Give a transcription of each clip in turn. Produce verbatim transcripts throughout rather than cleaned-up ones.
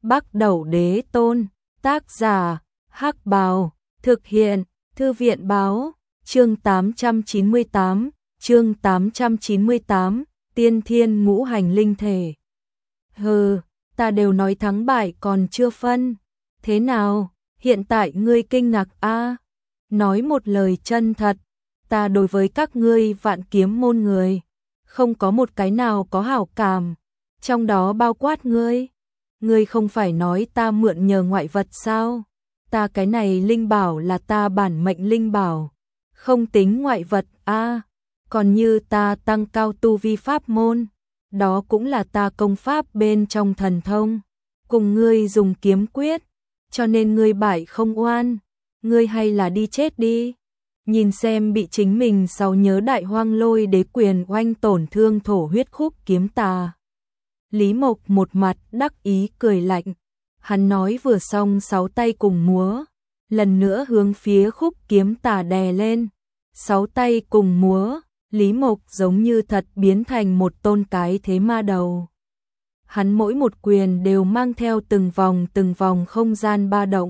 Bắc Đẩu Đế Tôn, tác giả, Hắc Bào, thực hiện, Thư viện báo, chương tám trăm chín mươi tám, chương tám trăm chín mươi tám, tiên thiên ngũ hành linh thể. Hừ, ta đều nói thắng bại còn chưa phân. Thế nào, hiện tại ngươi kinh ngạc a? À? Nói một lời chân thật, ta đối với các ngươi Vạn Kiếm môn người, không có một cái nào có hảo cảm, trong đó bao quát ngươi. Ngươi không phải nói ta mượn nhờ ngoại vật sao? Ta cái này linh bảo là ta bản mệnh linh bảo, không tính ngoại vật a. À, còn như ta tăng cao tu vi pháp môn, đó cũng là ta công pháp bên trong thần thông, cùng ngươi dùng kiếm quyết, cho nên ngươi bại không oan, ngươi hay là đi chết đi. Nhìn xem bị chính mình sau nhớ Đại Hoang Lôi Đế quyền oanh tổn thương thổ huyết khúc kiếm tà, Lý Mộc một mặt đắc ý cười lạnh. Hắn nói vừa xong, sáu tay cùng múa, lần nữa hướng phía khúc kiếm tà đè lên. Sáu tay cùng múa, Lý Mộc giống như thật biến thành một tôn cái thế ma đầu. Hắn mỗi một quyền đều mang theo từng vòng từng vòng không gian ba động,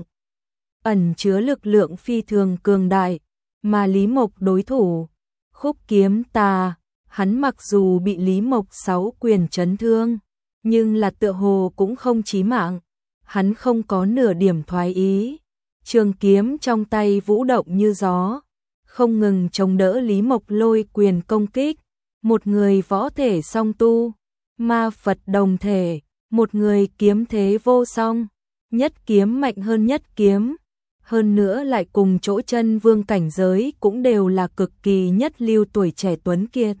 ẩn chứa lực lượng phi thường cường đại, mà Lý Mộc đối thủ, khúc kiếm tà, hắn mặc dù bị Lý Mộc sáu quyền chấn thương, nhưng là tựa hồ cũng không chí mạng, hắn không có nửa điểm thoái ý, trường kiếm trong tay vũ động như gió, không ngừng chống đỡ Lý Mộc lôi quyền công kích. Một người võ thể song tu, ma Phật đồng thể, một người kiếm thế vô song, nhất kiếm mạnh hơn nhất kiếm, hơn nữa lại cùng chỗ chân vương cảnh giới cũng đều là cực kỳ nhất lưu tuổi trẻ tuấn kiệt.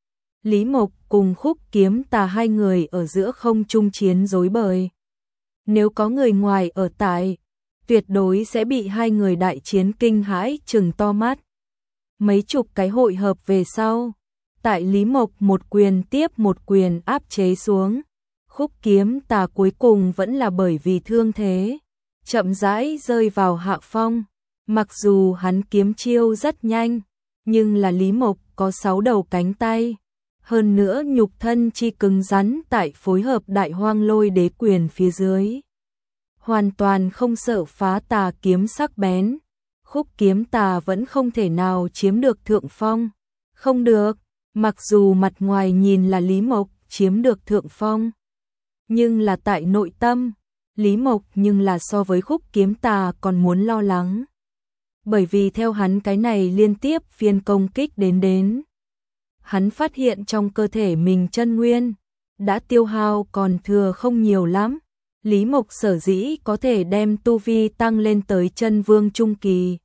Lý Mộc cùng khúc kiếm tà hai người ở giữa không trung chiến rối bời. Nếu có người ngoài ở tại, tuyệt đối sẽ bị hai người đại chiến kinh hãi trừng to mắt. Mấy chục cái hội hợp về sau, tại Lý Mộc một quyền tiếp một quyền áp chế xuống, khúc kiếm tà cuối cùng vẫn là bởi vì thương thế, chậm rãi rơi vào hạ phong. Mặc dù hắn kiếm chiêu rất nhanh, nhưng là Lý Mộc có sáu đầu cánh tay, hơn nữa nhục thân chi cứng rắn tại phối hợp Đại Hoang Lôi Đế quyền phía dưới, hoàn toàn không sợ phá tà kiếm sắc bén. Khúc kiếm tà vẫn không thể nào chiếm được thượng phong. Không được, mặc dù mặt ngoài nhìn là Lý Mộc chiếm được thượng phong, nhưng là tại nội tâm, Lý Mộc nhưng là so với khúc kiếm tà còn muốn lo lắng. Bởi vì theo hắn cái này liên tiếp phiên công kích đến đến, hắn phát hiện trong cơ thể mình chân nguyên đã tiêu hao còn thừa không nhiều lắm. Lý Mộc sở dĩ có thể đem tu vi tăng lên tới chân vương trung kỳ,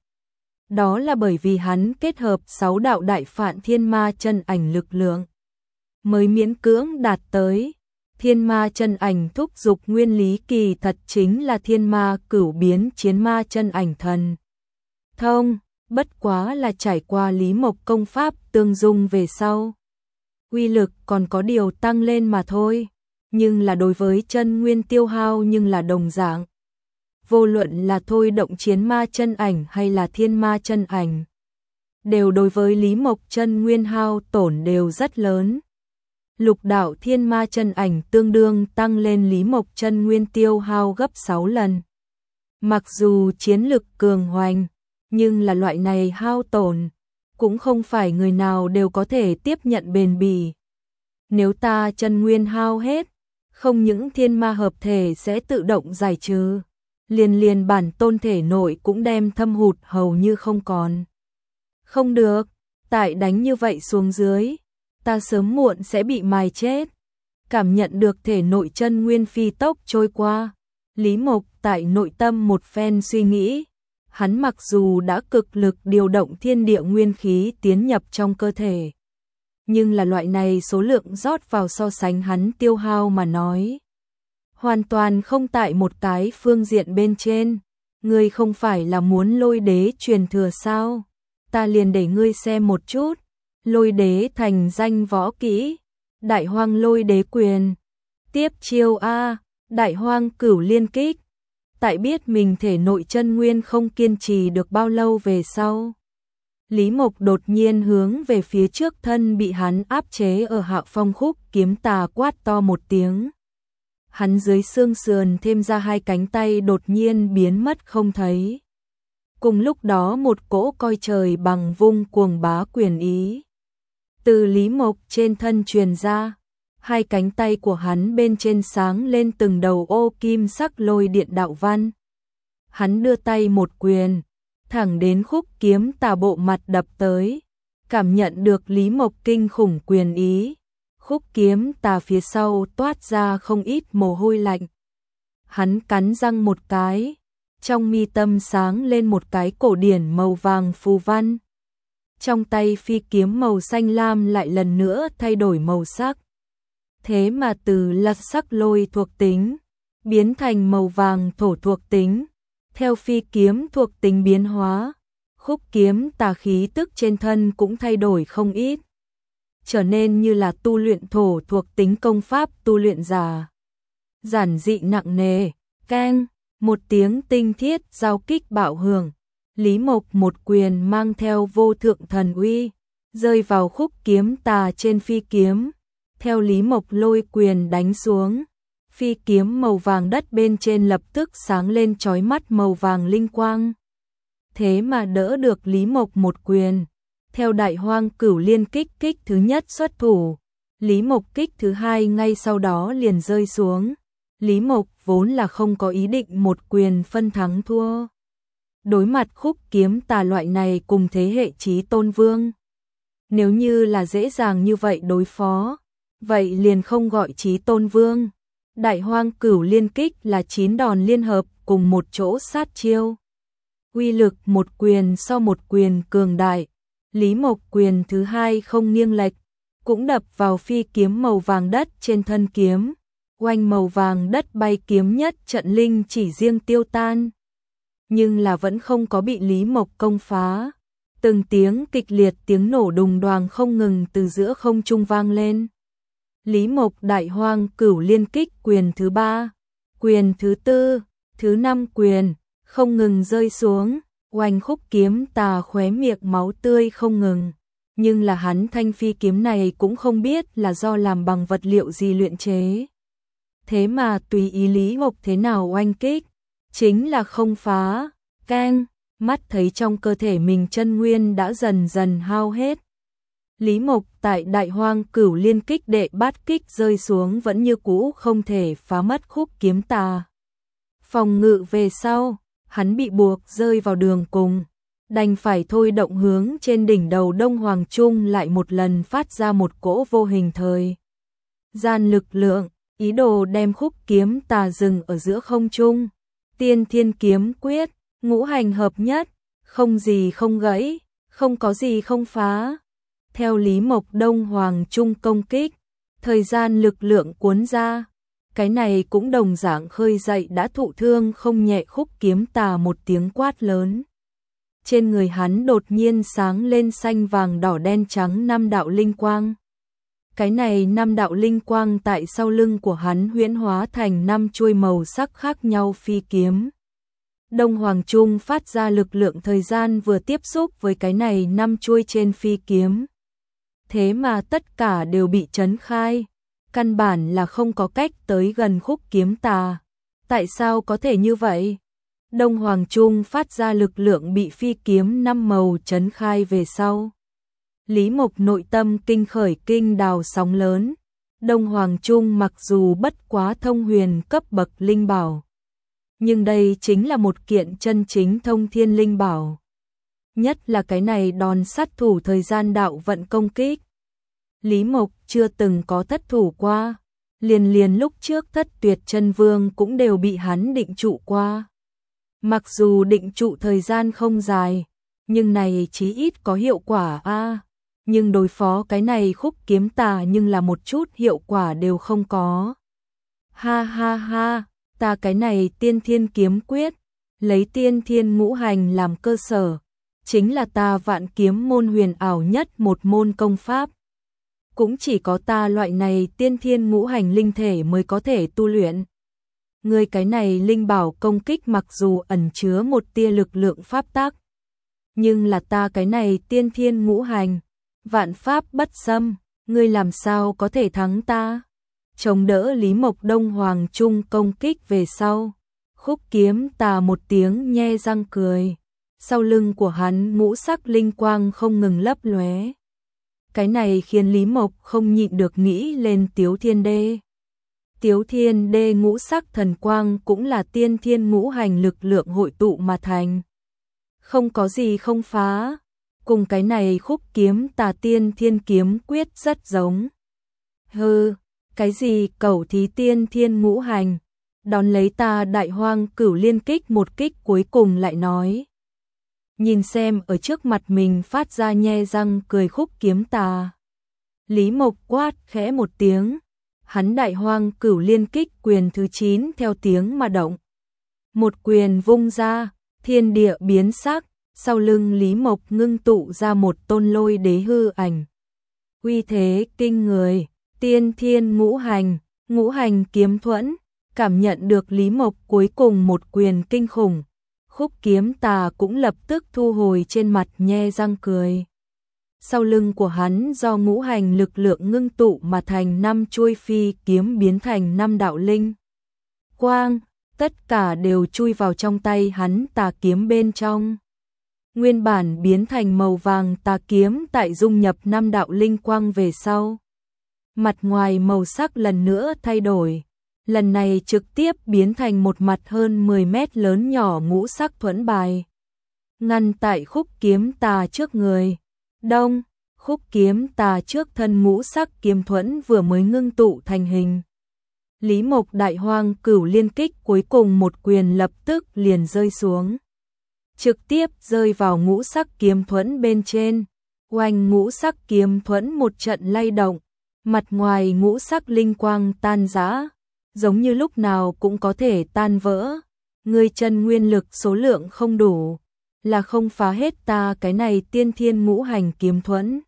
đó là bởi vì hắn kết hợp sáu đạo đại phạn thiên ma chân ảnh lực lượng, mới miễn cưỡng đạt tới. Thiên ma chân ảnh thúc dục nguyên lý kỳ thật chính là thiên ma cửu biến chiến ma chân ảnh thần thông, bất quá là trải qua Lý Mộc công pháp tương dung về sau, uy lực còn có điều tăng lên mà thôi, nhưng là đối với chân nguyên tiêu hao nhưng là đồng dạng. Vô luận là thôi động chiến ma chân ảnh hay là thiên ma chân ảnh, đều đối với Lý Mộc chân nguyên hao tổn đều rất lớn. Lục đạo thiên ma chân ảnh tương đương tăng lên Lý Mộc chân nguyên tiêu hao gấp sáu lần. Mặc dù chiến lực cường hoành, nhưng là loại này hao tổn, cũng không phải người nào đều có thể tiếp nhận bền bỉ. Nếu ta chân nguyên hao hết, không những thiên ma hợp thể sẽ tự động giải trừ, liền liền bản tôn thể nội cũng đem thâm hụt hầu như không còn. Không được, tại đánh như vậy xuống dưới, ta sớm muộn sẽ bị mài chết. Cảm nhận được thể nội chân nguyên phi tốc trôi qua, Lý Mộc tại nội tâm một phen suy nghĩ, hắn mặc dù đã cực lực điều động thiên địa nguyên khí tiến nhập trong cơ thể, nhưng là loại này số lượng rót vào so sánh hắn tiêu hao mà nói, hoàn toàn không tại một cái phương diện bên trên. Ngươi không phải là muốn Lôi Đế truyền thừa sao? Ta liền để ngươi xem một chút. Lôi Đế thành danh võ kỹ, Đại Hoang Lôi Đế quyền. Tiếp chiêu A, Đại Hoang Cửu Liên Kích. Tại biết mình thể nội chân nguyên không kiên trì được bao lâu về sau, Lý Mộc đột nhiên hướng về phía trước thân bị hắn áp chế ở hạ phong khúc kiếm tà quát to một tiếng. hắn dưới xương sườn thêm ra hai cánh tay đột nhiên biến mất không thấy. Cùng lúc đó một cỗ coi trời bằng vung cuồng bá quyền ý từ Lý Mộc trên thân truyền ra, hai cánh tay của hắn bên trên sáng lên từng đầu ô kim sắc lôi điện đạo văn. Hắn đưa tay một quyền, thẳng đến Khúc Kiếm Tà bộ mặt đập tới, cảm nhận được Lý Mộc kinh khủng quyền ý. Khúc Kiếm Tà phía sau toát ra không ít mồ hôi lạnh. Hắn cắn răng một cái, trong mi tâm sáng lên một cái cổ điển màu vàng phù văn. Trong tay phi kiếm màu xanh lam lại lần nữa thay đổi màu sắc. Thế mà từ là sắc lôi thuộc tính, biến thành màu vàng thổ thuộc tính. Theo phi kiếm thuộc tính biến hóa, Khúc Kiếm Tà khí tức trên thân cũng thay đổi không ít, trở nên như là tu luyện thổ thuộc tính công pháp tu luyện giả. Giản dị nặng nề, keng, một tiếng tinh thiết giao kích bạo hưởng. Lý Mộc một quyền mang theo vô thượng thần uy, rơi vào Khúc Kiếm Tà trên phi kiếm. Theo Lý Mộc lôi quyền đánh xuống, phi kiếm màu vàng đất bên trên lập tức sáng lên chói mắt màu vàng linh quang. Thế mà đỡ được Lý Mộc một quyền. Theo Đại Hoang Cửu Liên kích kích thứ nhất xuất thủ, Lý Mộc kích thứ hai ngay sau đó liền rơi xuống. Lý Mộc vốn là không có ý định một quyền phân thắng thua. Đối mặt Khúc Kiếm Tà loại này cùng thế hệ Chí Tôn Vương, nếu như là dễ dàng như vậy đối phó, vậy liền không gọi Chí Tôn Vương. Đại Hoang Cửu Liên kích là chín đòn liên hợp cùng một chỗ sát chiêu. Uy lực một quyền so một quyền cường đại. Lý Mộc quyền thứ hai không nghiêng lệch, cũng đập vào phi kiếm màu vàng đất trên thân kiếm. Oanh, màu vàng đất bay kiếm nhất trận linh chỉ riêng tiêu tan. Nhưng là vẫn không có bị Lý Mộc công phá. Từng tiếng kịch liệt tiếng nổ đùng đoàng không ngừng từ giữa không trung vang lên. Lý Mộc Đại Hoang Cửu Liên kích quyền thứ ba, quyền thứ tư, thứ năm quyền, không ngừng rơi xuống. Oanh, Khúc Kiếm Tà khóe miệng máu tươi không ngừng. Nhưng là hắn thanh phi kiếm này cũng không biết là do làm bằng vật liệu gì luyện chế. Thế mà tùy ý Lý Mộc thế nào oanh kích, chính là không phá. Keng, mắt thấy trong cơ thể mình chân nguyên đã dần dần hao hết. Lý Mộc tại Đại Hoang Cửu Liên kích đệ bát kích rơi xuống vẫn như cũ không thể phá mất Khúc Kiếm Tà. Phòng ngự về sau, hắn bị buộc rơi vào đường cùng, đành phải thôi động hướng trên đỉnh đầu Đông Hoàng Trung lại một lần phát ra một cỗ vô hình thời gian lực lượng, ý đồ đem Khúc Kiếm Tà dừng ở giữa không trung. Tiên Thiên Kiếm Quyết, ngũ hành hợp nhất, không gì không gãy, không có gì không phá. Theo Lý Mộc Đông Hoàng Trung công kích, thời gian lực lượng cuốn ra, cái này cũng đồng dạng khơi dậy đã thụ thương không nhẹ Khúc Kiếm Tà một tiếng quát lớn. Trên người hắn đột nhiên sáng lên xanh vàng đỏ đen trắng năm đạo linh quang. Cái này năm đạo linh quang tại sau lưng của hắn huyễn hóa thành năm chuôi màu sắc khác nhau phi kiếm. Đông Hoàng Trung phát ra lực lượng thời gian vừa tiếp xúc với cái này năm chuôi trên phi kiếm. Thế mà tất cả đều bị trấn khai, căn bản là không có cách tới gần Khúc Kiếm Tà. Tại sao có thể như vậy? Đông Hoàng Trung phát ra lực lượng bị phi kiếm năm màu trấn khai về sau. Lý Mộc nội tâm kinh khởi kinh đào sóng lớn. Đông Hoàng Trung mặc dù bất quá thông huyền cấp bậc linh bảo, nhưng đây chính là một kiện chân chính thông thiên linh bảo. Nhất là cái này đòn sát thủ thời gian đạo vận công kích. Lý Mộc chưa từng có thất thủ qua, liền liền lúc trước Thất Tuyệt Chân Vương cũng đều bị hắn định trụ qua. Mặc dù định trụ thời gian không dài, nhưng này chí ít có hiệu quả a. À, nhưng đối phó cái này Khúc Kiếm Tà nhưng là một chút hiệu quả đều không có. Ha ha ha, ta cái này Tiên Thiên Kiếm Quyết, lấy Tiên Thiên Ngũ Hành làm cơ sở, chính là ta Vạn Kiếm môn huyền ảo nhất một môn công pháp. Cũng chỉ có ta loại này Tiên Thiên Ngũ Hành linh thể mới có thể tu luyện. Người cái này linh bảo công kích mặc dù ẩn chứa một tia lực lượng pháp tắc, nhưng là ta cái này Tiên Thiên Ngũ Hành, vạn pháp bất xâm, ngươi làm sao có thể thắng ta? chống đỡ Lý Mộc Đông Hoàng Trung công kích về sau. Khúc Kiếm Tà một tiếng nhe răng cười, sau lưng của hắn ngũ sắc linh quang không ngừng lấp lóe. Cái này khiến Lý Mộc không nhịn được nghĩ lên Tiếu Thiên Đê. Tiếu Thiên Đê ngũ sắc thần quang cũng là tiên thiên ngũ hành lực lượng hội tụ mà thành. Không có gì không phá, cùng cái này Khúc Kiếm Tà tiên thiên kiếm quyết rất giống. Hừ, cái gì cẩu thí tiên thiên ngũ hành, đón lấy ta Đại Hoang Cửu Liên kích một kích cuối cùng lại nói. Nhìn xem ở trước mặt mình phát ra nhe răng cười Khúc Kiếm Tà. Lý Mộc quát khẽ một tiếng, hắn Đại Hoang Cửu Liên kích quyền thứ chín theo tiếng mà động. Một quyền vung ra, thiên địa biến sắc, sau lưng Lý Mộc ngưng tụ ra một tôn lôi đế hư ảnh. Uy thế kinh người, tiên thiên ngũ hành, ngũ hành kiếm thuẫn, cảm nhận được Lý Mộc cuối cùng một quyền kinh khủng. Khúc Kiếm Tà cũng lập tức thu hồi trên mặt nhe răng cười. Sau lưng của hắn do ngũ hành lực lượng ngưng tụ mà thành năm chuôi phi kiếm biến thành năm đạo linh quang, tất cả đều chui vào trong tay hắn tà kiếm bên trong. Nguyên bản biến thành màu vàng tà kiếm tại dung nhập năm đạo linh quang về sau. Mặt ngoài màu sắc lần nữa thay đổi, lần này trực tiếp biến thành một mặt hơn mười mét lớn nhỏ ngũ sắc thuẫn bài. Ngăn tại Khúc Kiếm Tà trước người. Đông, Khúc Kiếm Tà trước thân ngũ sắc kiếm thuẫn vừa mới ngưng tụ thành hình. Lý Mộc Đại Hoang Cửu Liên kích cuối cùng một quyền lập tức liền rơi xuống. Trực tiếp rơi vào ngũ sắc kiếm thuẫn bên trên. Oanh ngũ sắc kiếm thuẫn một trận lay động. Mặt ngoài ngũ sắc linh quang tan rã, giống như lúc nào cũng có thể tan vỡ. Ngươi chân nguyên lực số lượng không đủ, là không phá hết ta cái này tiên thiên ngũ hành kiếm thuẫn.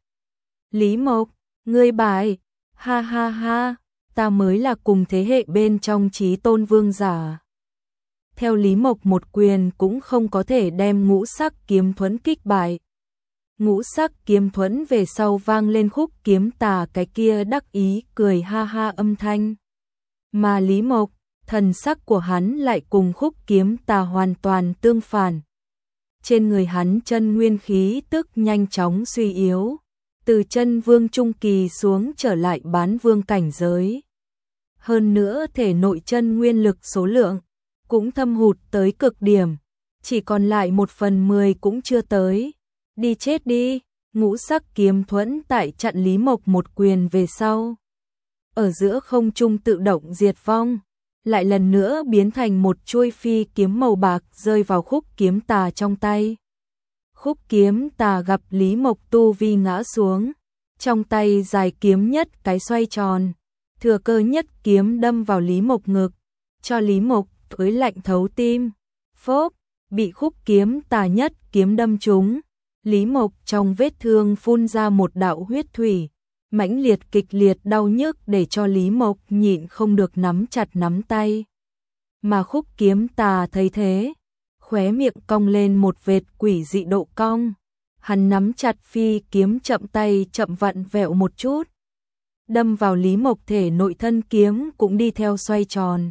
Lý Mộc, ngươi bại, ha ha ha, ta mới là cùng thế hệ bên trong chí tôn vương giả. Theo Lý Mộc một quyền cũng không có thể đem ngũ sắc kiếm thuẫn kích bại. Ngũ sắc kiếm thuẫn về sau vang lên Khúc Kiếm Tà cái kia đắc ý cười ha ha âm thanh. Mà Lý Mộc, thần sắc của hắn lại cùng Khúc Kiếm Tà hoàn toàn tương phản. Trên người hắn chân nguyên khí tức nhanh chóng suy yếu, từ chân vương trung kỳ xuống trở lại bán vương cảnh giới. Hơn nữa thể nội chân nguyên lực số lượng cũng thâm hụt tới cực điểm, chỉ còn lại một phần mười cũng chưa tới. Đi chết đi, ngũ sắc kiếm thuẫn tại chặn Lý Mộc một quyền về sau. Ở giữa không trung tự động diệt vong, lại lần nữa biến thành một chuôi phi kiếm màu bạc rơi vào Khúc Kiếm Tà trong tay. Khúc Kiếm Tà gặp Lý Mộc tu vi ngã xuống, trong tay dài kiếm nhất cái xoay tròn, thừa cơ nhất kiếm đâm vào Lý Mộc ngực, cho Lý Mộc thối lạnh thấu tim. Phốp, bị Khúc Kiếm Tà nhất kiếm đâm trúng. Lý Mộc trong vết thương phun ra một đạo huyết thủy, mãnh liệt kịch liệt đau nhức để cho Lý Mộc nhịn không được nắm chặt nắm tay. Mà Khúc Kiếm Tà thấy thế, khóe miệng cong lên một vệt quỷ dị độ cong. Hắn nắm chặt phi kiếm chậm tay chậm vặn vẹo một chút. Đâm vào Lý Mộc thể nội thân kiếm cũng đi theo xoay tròn.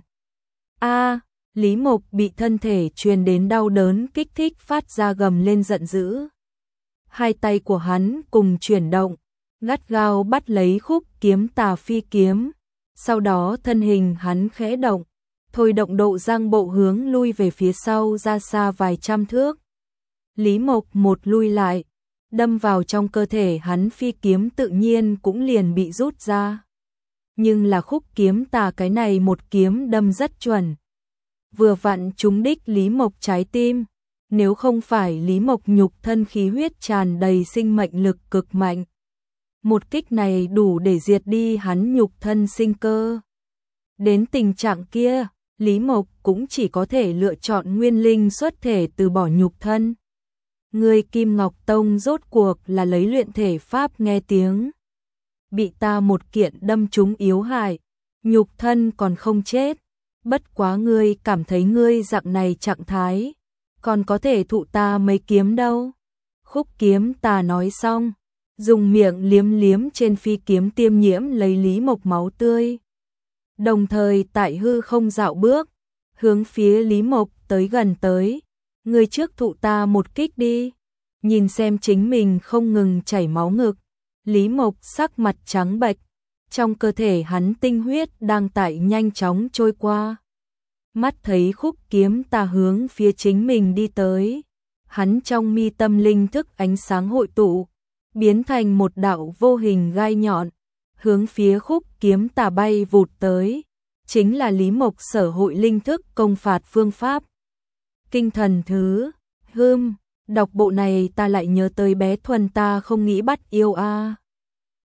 A, Lý Mộc bị thân thể truyền đến đau đớn kích thích phát ra gầm lên giận dữ. Hai tay của hắn cùng chuyển động, gắt gao bắt lấy Khúc Kiếm Tà phi kiếm. Sau đó thân hình hắn khẽ động, thôi động độ giang bộ hướng lui về phía sau ra xa vài trăm thước. Lý Mộc một lui lại, đâm vào trong cơ thể hắn phi kiếm tự nhiên cũng liền bị rút ra. Nhưng là Khúc Kiếm Tà cái này một kiếm đâm rất chuẩn. Vừa vặn trúng đích Lý Mộc trái tim. Nếu không phải Lý Mộc nhục thân khí huyết tràn đầy sinh mệnh lực cực mạnh, một kích này đủ để diệt đi hắn nhục thân sinh cơ. Đến tình trạng kia, Lý Mộc cũng chỉ có thể lựa chọn nguyên linh xuất thể từ bỏ nhục thân. Người Kim Ngọc Tông rốt cuộc là lấy luyện thể pháp nghe tiếng. Bị ta một kiện đâm trúng yếu hại, nhục thân còn không chết. Bất quá ngươi cảm thấy ngươi dạng này trạng thái, còn có thể thụ ta mấy kiếm đâu. Khúc Kiếm Tà nói xong, dùng miệng liếm liếm trên phi kiếm tiêm nhiễm lấy Lý Mộc máu tươi. đồng thời tại hư không dạo bước, hướng phía Lý Mộc tới gần tới. Người trước thụ ta một kích đi. Nhìn xem chính mình không ngừng chảy máu ngực, Lý Mộc sắc mặt trắng bệch, trong cơ thể hắn tinh huyết đang tại nhanh chóng trôi qua. Mắt thấy khúc kiếm tà hướng phía chính mình đi tới, hắn trong mi tâm linh thức ánh sáng hội tụ, biến thành một đạo vô hình gai nhọn, hướng phía khúc kiếm tà bay vụt tới, chính là Lý Mộc sở hội linh thức công phạt phương pháp. Kinh thần thứ, hưm, đọc bộ này ta lại nhớ tới bé Thuần ta không nghĩ bắt yêu a.